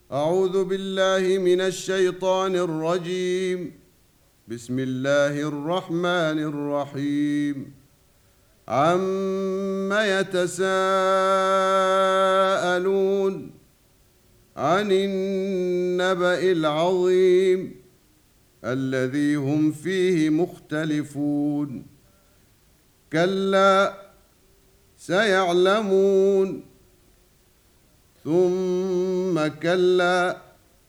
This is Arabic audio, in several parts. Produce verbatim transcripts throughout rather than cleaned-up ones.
أعوذ بالله من الشيطان الرجيم. بسم الله الرحمن الرحيم. عم يتساءلون عن النبأ العظيم الذي هم فيه مختلفون. كلا سيعلمون ثم كلا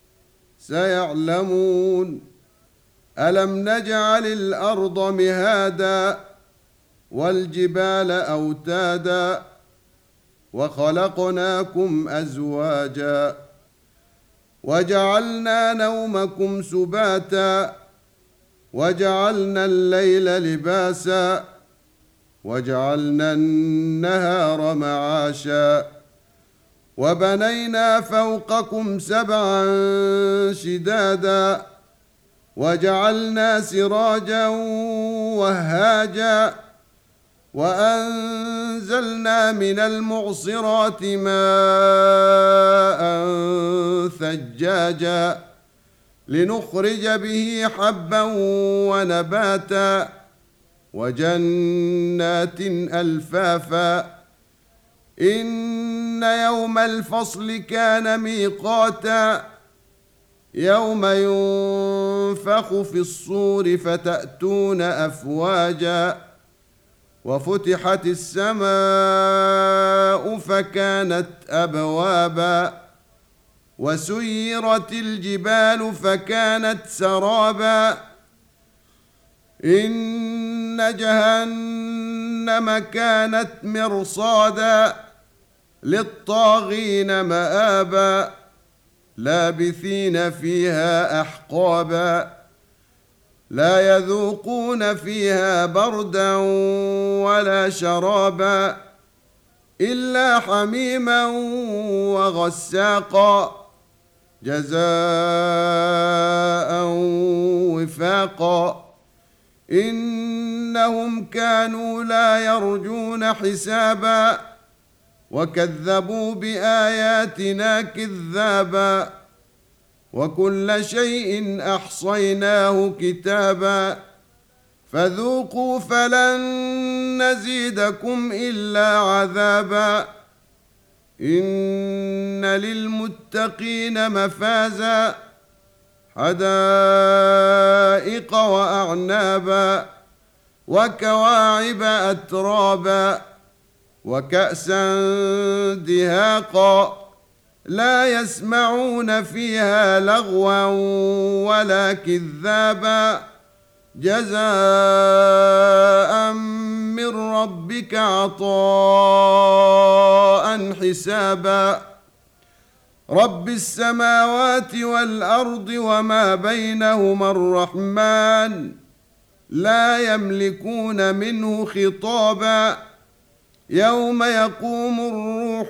سيعلمون ألم نجعل الأرض مهادا والجبال أوتادا وخلقناكم أزواجا وجعلنا نومكم سباتا وجعلنا الليل لباسا وجعلنا النهار معاشا وبنينا فوقكم سبعا شدادا وجعلنا سراجا وهاجا وأنزلنا من المعصرات ماء ثجاجا لنخرج به حبا ونباتا وجنات ألفافا إن يوم الفصل كان ميقاتا يوم ينفخ في الصور فتأتون أفواجا وفتحت السماء فكانت أبوابا وسيرت الجبال فكانت سرابا إن جهنم كانت مرصادا للطاغين مآبا لابثين فيها أحقابا لا يذوقون فيها بردا ولا شرابا إلا حميما وغساقا جزاء وفاقا إنهم كانوا لا يرجون حسابا وكذبوا بآياتنا كذابا وكل شيء أحصيناه كتابا فذوقوا فلن نزيدكم إلا عذابا إن للمتقين مفازا حدائق وأعنابا وكواعب أترابا وكأسا دهاقا لا يسمعون فيها لغوا ولا كذابا جزاء من ربك عطاء حسابا رب السماوات والأرض وما بينهما الرحمن لا يملكون منه خطابا يوم يقوم الروح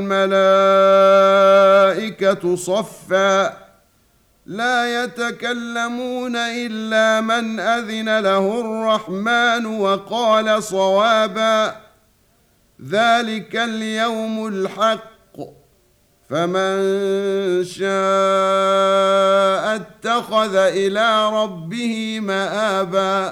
والملائكة صفا لا يتكلمون إلا من أذن له الرحمن وقال صوابا ذلك اليوم الحق فمن شاء اتخذ إلى ربه مآبا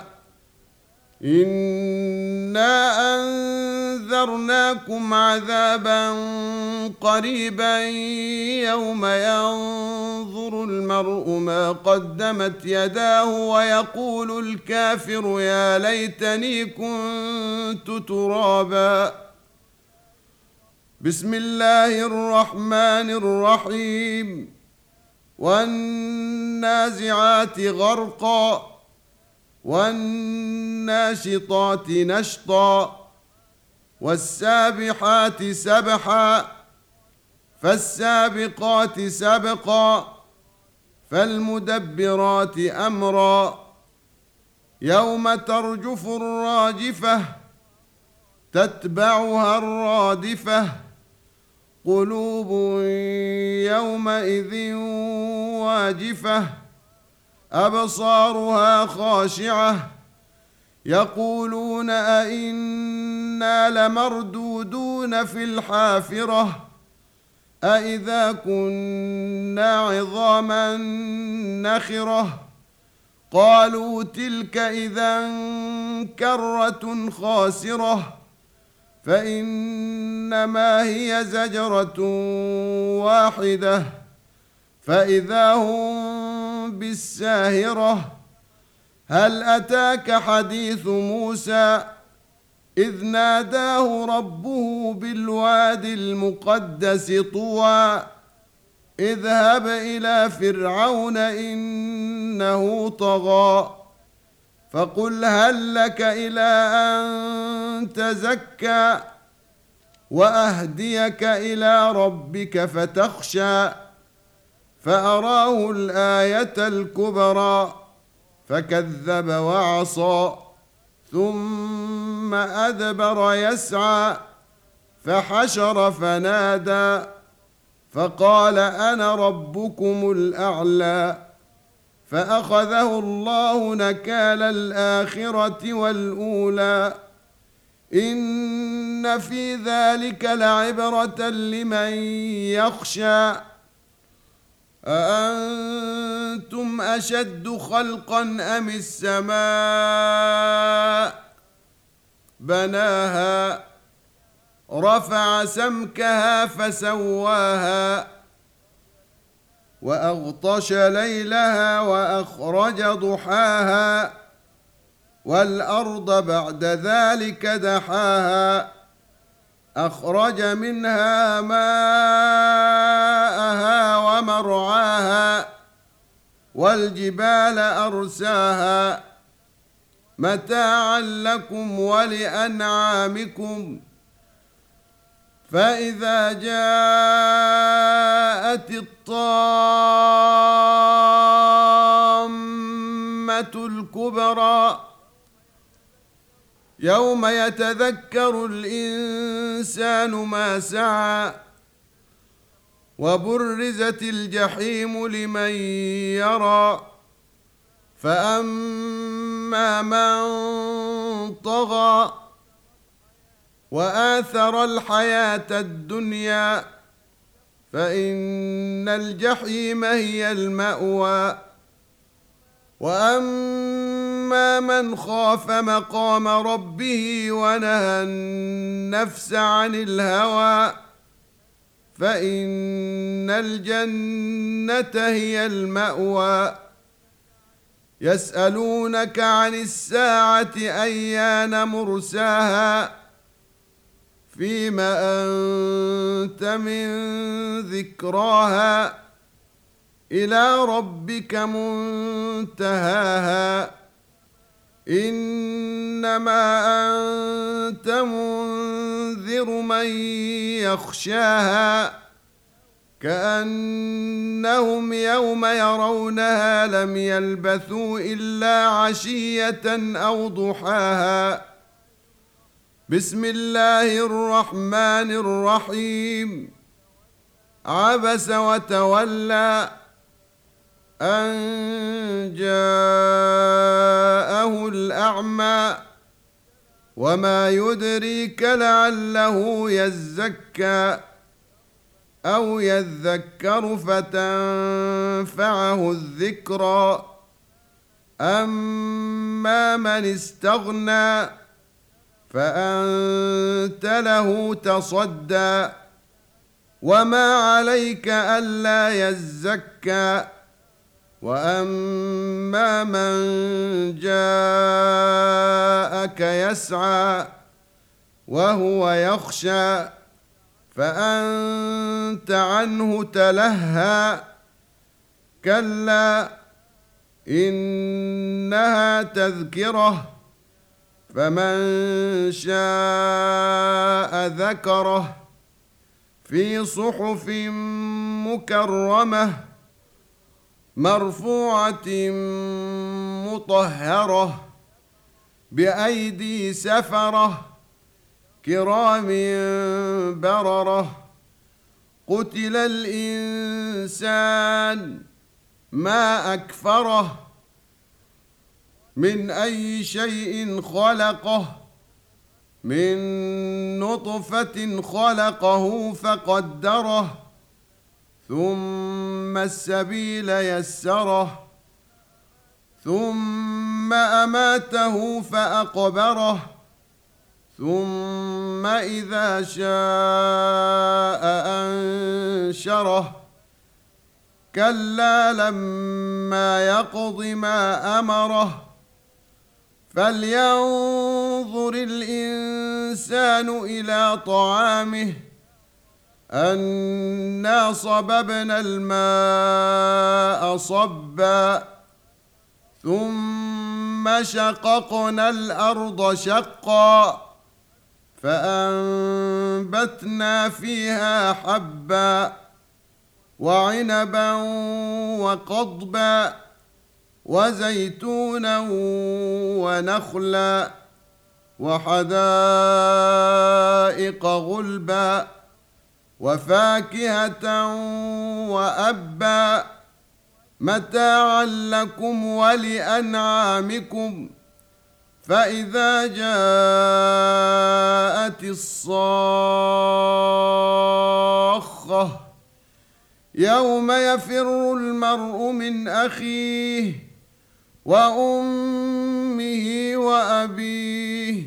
إنا أنذرناكم عذابا قريبا يوم ينظر المرء ما قدمت يداه ويقول الكافر يا ليتني كنت ترابا بسم الله الرحمن الرحيم والنازعات غرقا والناشطات نشطا والسابحات سبحا فالسابقات سبقا فالمدبرات أمرا يوم ترجف الراجفة تتبعها الرادفة قلوب يومئذ واجفة أبصارها خاشعة يقولون أئنا لمردودون في الحافرة أإذا كنا عظاما نخرة قالوا تلك إذا كرة خاسرة فإنما هي زجرة واحدة فإذا هم بالساهرة هل أتاك حديث موسى إذ ناداه ربه بالوادي المقدس طوى اذهب إلى فرعون إنه طغى فقل هل لك إلى أن تزكى وأهديك إلى ربك فتخشى فأراه الآية الكبرى فكذب وعصى ثم أدبر يسعى فحشر فنادى فقال أنا ربكم الأعلى فأخذه الله نكال الآخرة والأولى إن في ذلك لعبرة لمن يخشى أأنتم أشد خلقا أم السماء بناها رفع سمكها فسواها وأغطش ليلها وأخرج ضحاها والأرض بعد ذلك دحاها أخرج منها ماءها ومرعاها والجبال أرساها متاعا لكم ولأنعامكم فإذا جاءت الطامة الكبرى يوم يتذكر الإنسان ما سعى وبرزت الجحيم لمن يرى فأما من طغى وآثر الحياة الدنيا فإن الجحيم هي المأوى وأما من خاف مقام ربه ونهى النفس عن الهوى فإن الجنة هي المأوى يسألونك عن الساعة أيان مرساها فيما أنت من ذكراها إلى ربك منتهاها إنما أنت منذر من يخشاها كأنهم يوم يرونها لم يلبثوا إلا عشية أو ضحاها بسم الله الرحمن الرحيم عبس وتولى أن جاءه الأعمى وما يدريك لعله يزكى أو يذكر فتنفعه الذكرى أما من استغنى فأنت له تصدى وما عليك ألا يزكى وأما من جاءك يسعى وهو يخشى فأنت عنه تلهى كلا إنها تذكرة فمن شاء ذكره في صحف مكرمة مرفوعة مطهرة بأيدي سفرة كرام بررة قتل الإنسان ما أكفره من أي شيء خلقه من نطفة خلقه فقدره ثم السبيل يسره ثم أماته فأقبره ثم إذا شاء أنشره كلا لما يقض ما أمره فلينظر الإنسان إلى طعامه أنا صببنا الماء صبا ثم شققنا الأرض شقا فأنبتنا فيها حبا وعنبا وقضبا وزيتونا ونخلا وحدائق غلبا وفاكهة وأبا متاعا لكم ولأنعامكم فإذا جاءت الصاخة يوم يفر المرء من أخيه وأمه وأبيه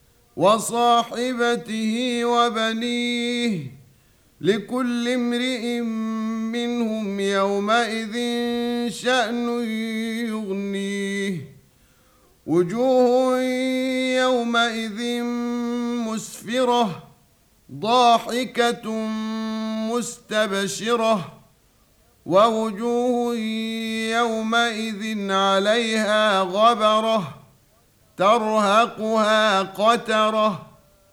وصاحبته وبنيه لكل امرئ منهم يومئذ شأن يغنيه وجوه يومئذ مسفرة ضاحكة مستبشرة ووجوه يومئذ عليها غبرة ترهقها قترة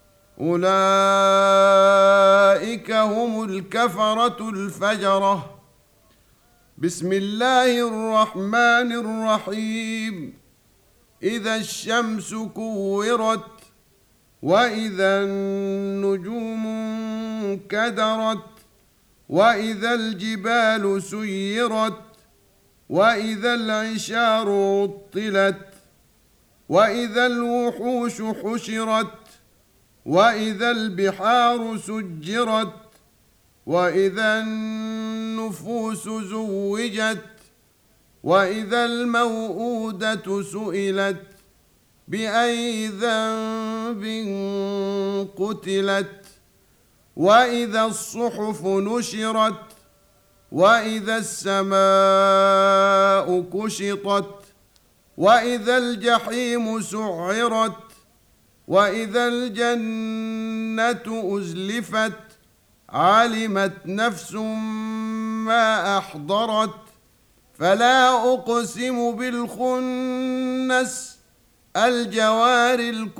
أولئك هم الكفرة الفجرة. بسم الله الرحمن الرحيم. إذا الشمس كورت وإذا النجوم انكدرت وإذا الجبال سيرت وإذا العشار عطلت وإذا الوحوش حشرت وإذا البحار سجرت وإذا النفوس زوجت وإذا الموءودة سئلت بأي ذنب قتلت وإذا الصحف نشرت وإذا السماء كشطت وإذا الجحيم سعرت وإذا الجنة أزلفت علمت نفس ما أحضرت فلا أقسم بالخنس الجوار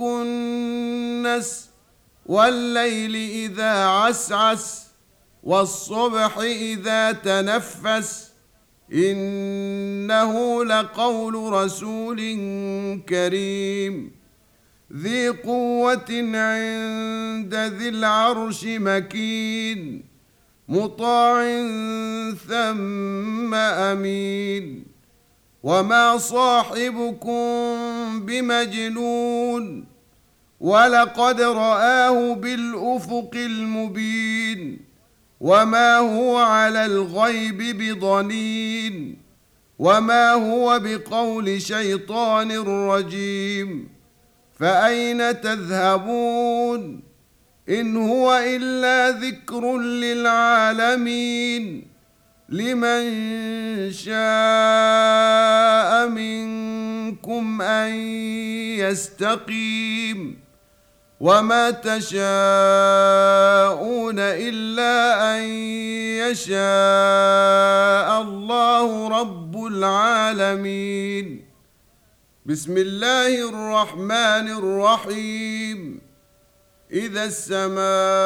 الكنس والليل إذا عسعس والصبح إذا تنفس إنه لقول رسول كريم ذي قوة عند ذي العرش مكين مطاع ثم أمين وما صاحبكم بمجنون ولقد رآه بالأفق المبين وما هو على الغيب بضنين وما هو بقول شيطان رجيم فأين تذهبون إن هو إلا ذكر للعالمين لمن شاء منكم أن يستقيم وما تشاءون إلا أن يشاء الله رب العالمين. بسم الله الرحمن الرحيم. إذا السماء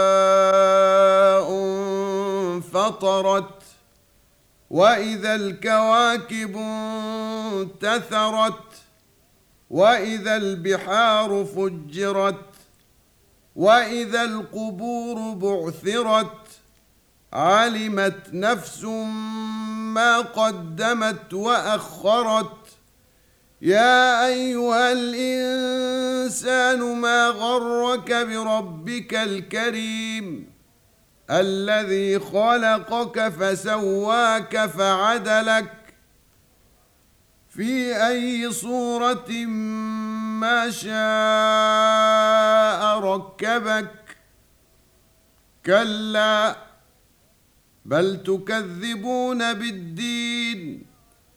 انفطرت وإذا الكواكب انتثرت وإذا البحار فجرت وإذا القبور بعثرت علمت نفس ما قدمت وأخرت يا أيها الإنسان ما غرك بربك الكريم الذي خلقك فسواك فعدلك في أي صورة ما شاء ركبك كلا بل تكذبون بالدين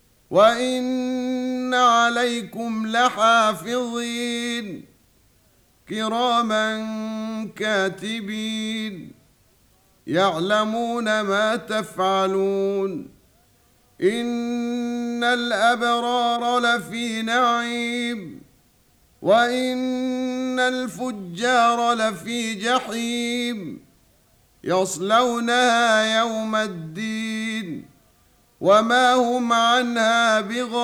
وإن عليكم لحافظين كراما كاتبين يعلمون ما تفعلون إن الأبرار لفي نعيم وإن الفجار لفي جحيم يصلونها يوم الدين وما هم عنها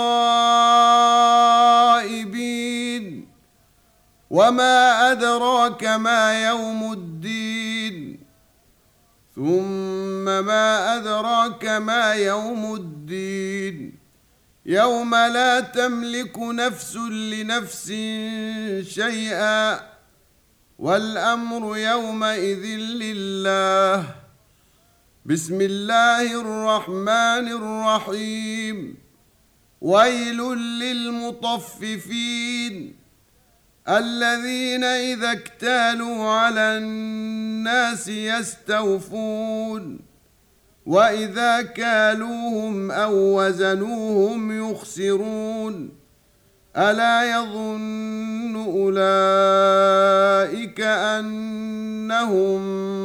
بغائبين وما أدراك ما يوم الدين ثم ما أدراك ما يوم الدين يوم لا تملك نفس لنفس شيئا والأمر يومئذ لله بسم الله الرحمن الرحيم ويل للمطففين الذين إذا اكتالوا على الناس يستوفون وإذا كالوهم أو وزنوهم يخسرون ألا يظن أولئك أنهم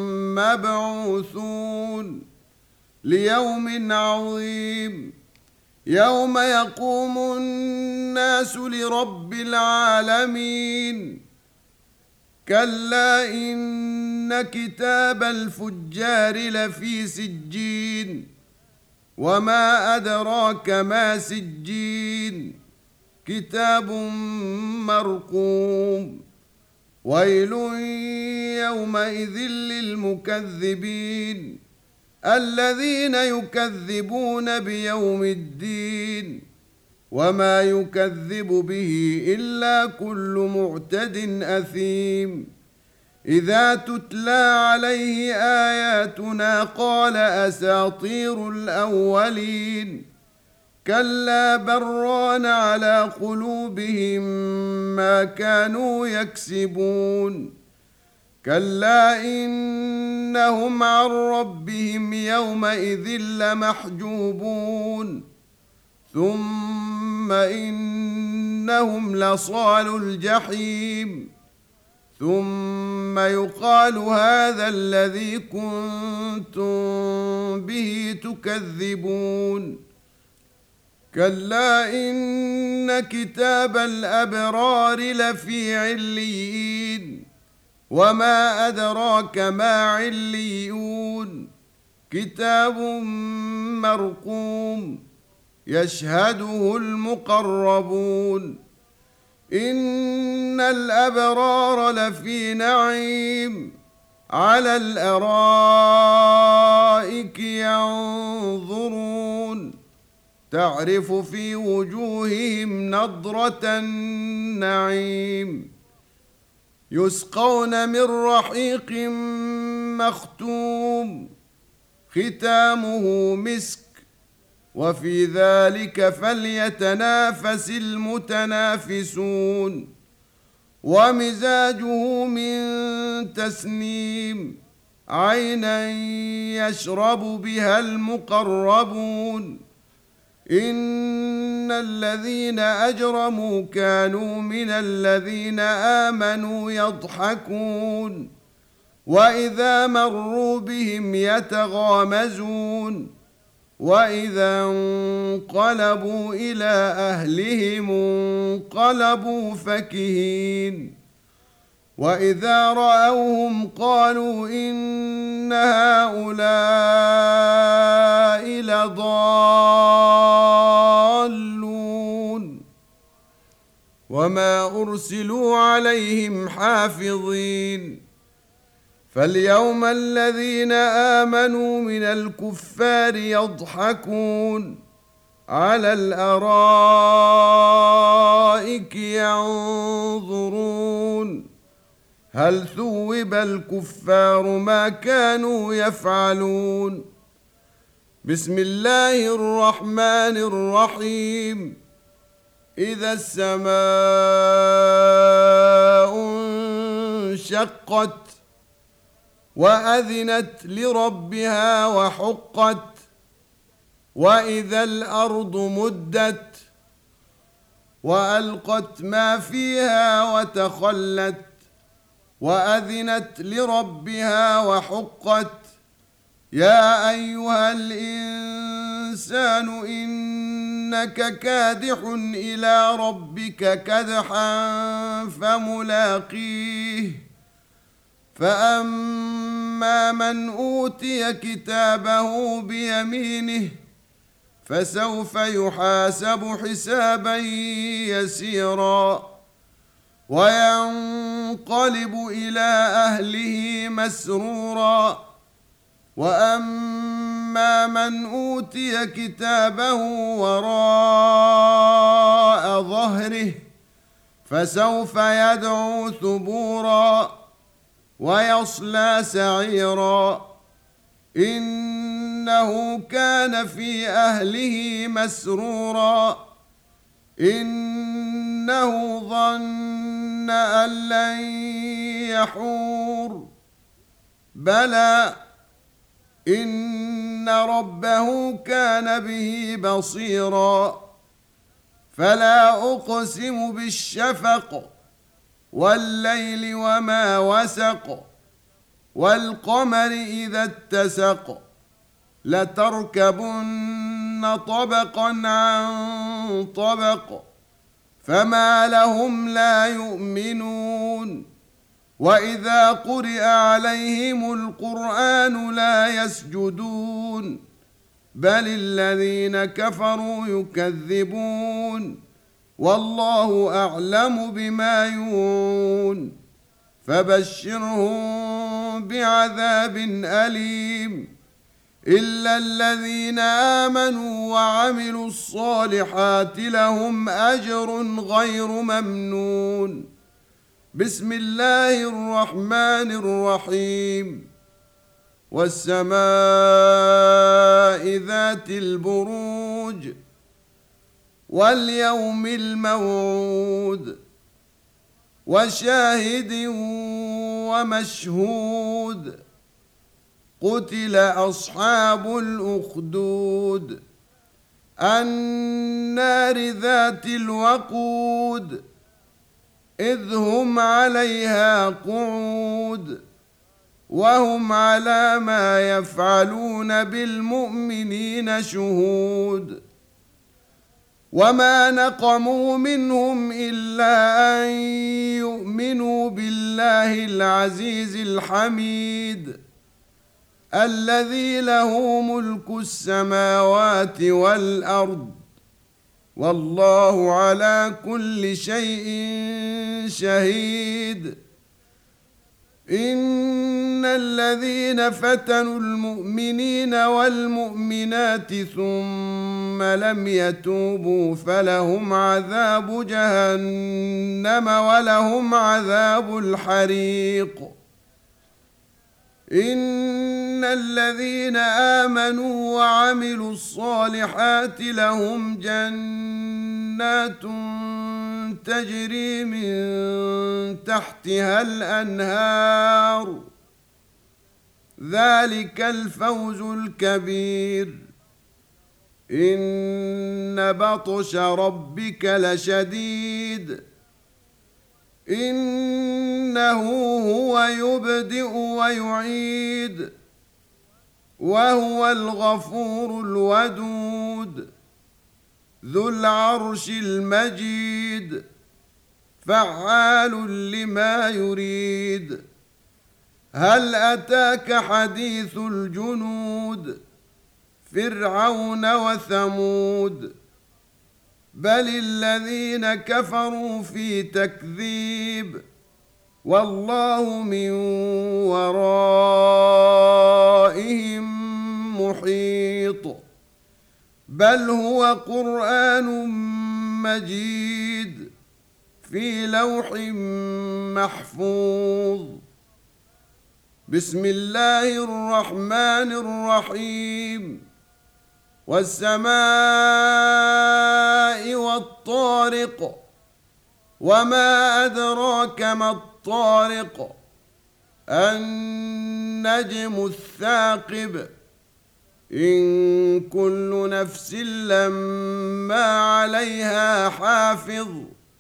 مبعوثون ليوم عظيم يوم يقوم الناس لرب العالمين كلا إن كتاب الفجار لفي سجين وما أدراك ما سجين كتاب مرقوم ويل يومئذ للمكذبين الذين يكذبون بيوم الدين وما يكذب به إلا كل معتد أثيم إذا تتلى عليه آياتنا قال أساطير الأولين كلا بران على قلوبهم ما كانوا يكسبون كلا إنهم عن ربهم يومئذ لمحجوبون ثم إنهم لصال الجحيم ثم يقال هذا الذي كنتم به تكذبون كلا إن كتاب الأبرار لفي عليين وما أدراك ما عليون كتاب مرقوم يشهده المقربون إن الأبرار لفي نعيم على الأرائك ينظرون تعرف في وجوههم نضرة النعيم يسقون من رحيق مختوم ختامه مسك وفي ذلك فليتنافس المتنافسون ومزاجه من تسنيم عينا يشرب بها المقربون إن الذين أجرموا كانوا من الذين آمنوا يضحكون وإذا مروا بهم يتغامزون وإذا انقلبوا إلى أهلهم انقلبوا فكهين وإذا رأوهم قالوا إن هؤلاء لضالون وما أرسلوا عليهم حافظين فاليوم الذين آمنوا من الكفار يضحكون على الأرائك ينظرون هل ثوب الكفار ما كانوا يفعلون. بسم الله الرحمن الرحيم. إذا السماء انشقت وأذنت لربها وحقت وإذا الأرض مدت وألقت ما فيها وتخلت وأذنت لربها وحقت. يا أيها الإنسان إنك كادح إلى ربك كدحا فملاقيه. فأما من أوتي كتابه بيمينه فسوف يحاسب حسابا يسيرا وينقلب إلى أهله مسرورا. وأما من أوتي كتابه وراء ظهره فسوف يدعو ثبورا ويصلى سعيرا. إنه كان في أهله مسرورا. إنه ظن أن لن يحور. بلى إن ربه كان به بصيرا. فلا أقسم بالشفق والليل وما وسق والقمر إذا اتسق لتركبن طبقا عن طبق فما لهم لا يؤمنون. وإذا قرئ عليهم القرآن لا يسجدون بل الذين كفروا يكذبون والله أعلم بما يوعون. فبشرهم بعذاب أليم إلا الذين آمنوا وعملوا الصالحات لهم أجر غير ممنون. بسم الله الرحمن الرحيم. والسماء ذات البروج واليوم الموعود وشاهد ومشهود. قتل أصحاب الأخدود النار ذات الوقود إذ هم عليها قعود وهم على ما يفعلون بالمؤمنين شهود. وما نقموا منهم إلا أن يؤمنوا بالله العزيز الحميد الذي له ملك السماوات والأرض والله على كل شيء شهيد. إن الذين فتنوا المؤمنين والمؤمنات ثم لم يتوبوا فلهم عذاب جهنم ولهم عذاب الحريق. إن الذين آمنوا وعملوا الصالحات لهم جنات تجري من تحتها الأنهار ذلك الفوز الكبير. إن بطش ربك لشديد إنه هو يبدئ ويعيد وهو الغفور الودود ذو العرش المجيد فعال لما يريد. هل أتاك حديث الجنود فرعون وثمود بل الذين كفروا في تكذيب والله من ورائهم محيط. بل هو قرآن مجيد في لوح محفوظ. بسم الله الرحمن الرحيم. والسماء والطارق، وما أدراك ما الطارق، النجم الثاقب، إن كل نفس لما عليها حافظ،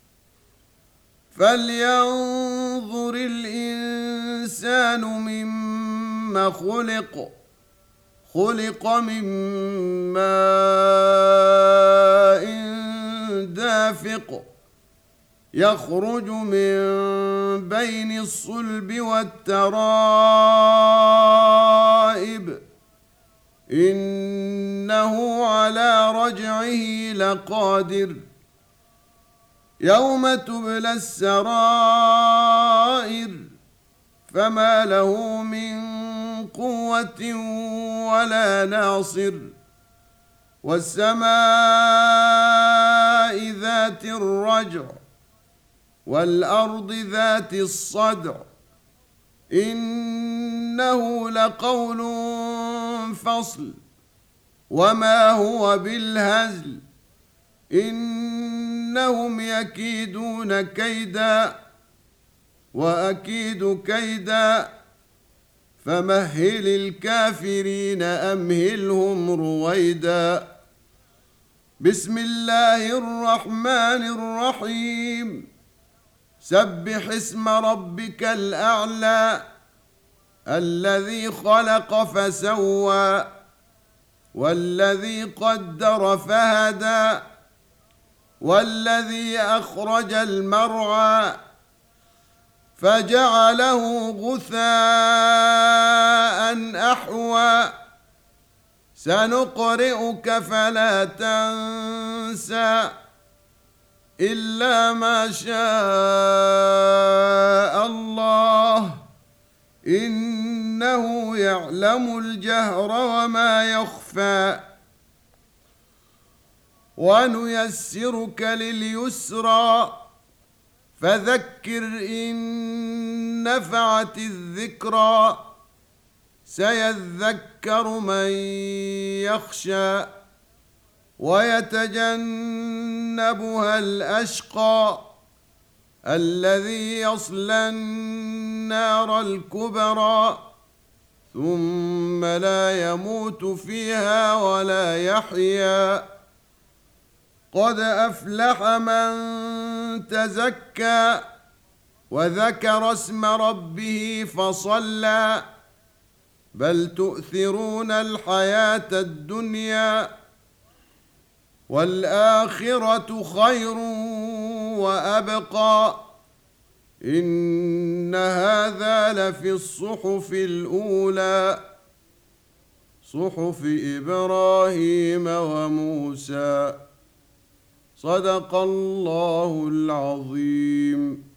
فلينظر الإنسان مما خلق خلق من ماء دافق، يخرج من بين الصلب والترائب، إنه على رجعه لقادر، يوم تبلى السرائر، فما له من قوة ولا ناصر. والسماء ذات الرجع، والأرض ذات الصدع، إنه لقول فصل، وما هو بالهزل، إنهم يكيدون كيدا وأكيد كيدا، فمهل الكافرين أمهلهم رويدا. بسم الله الرحمن الرحيم. سبح اسم ربك الأعلى، الذي خلق فسوى، والذي قدر فهدى، والذي أخرج المرعى فجعله غثاء أحوى. سنقرئك فلا تنسى إلا ما شاء الله، إنه يعلم الجهر وما يخفى. ونيسرك لليسرى، فذكر إن نفعت الذكرى، سيذكر من يخشى، ويتجنبها الأشقى، الذي يصلى النار الكبرى، ثم لا يموت فيها ولا يحيا. قد أفلح من تزكى وذكر اسم ربه فصلى، بل تؤثرون الحياة الدنيا، والآخرة خير وأبقى، إن هذا لفي الصحف الأولى، صحف إبراهيم وموسى. صدق الله العظيم.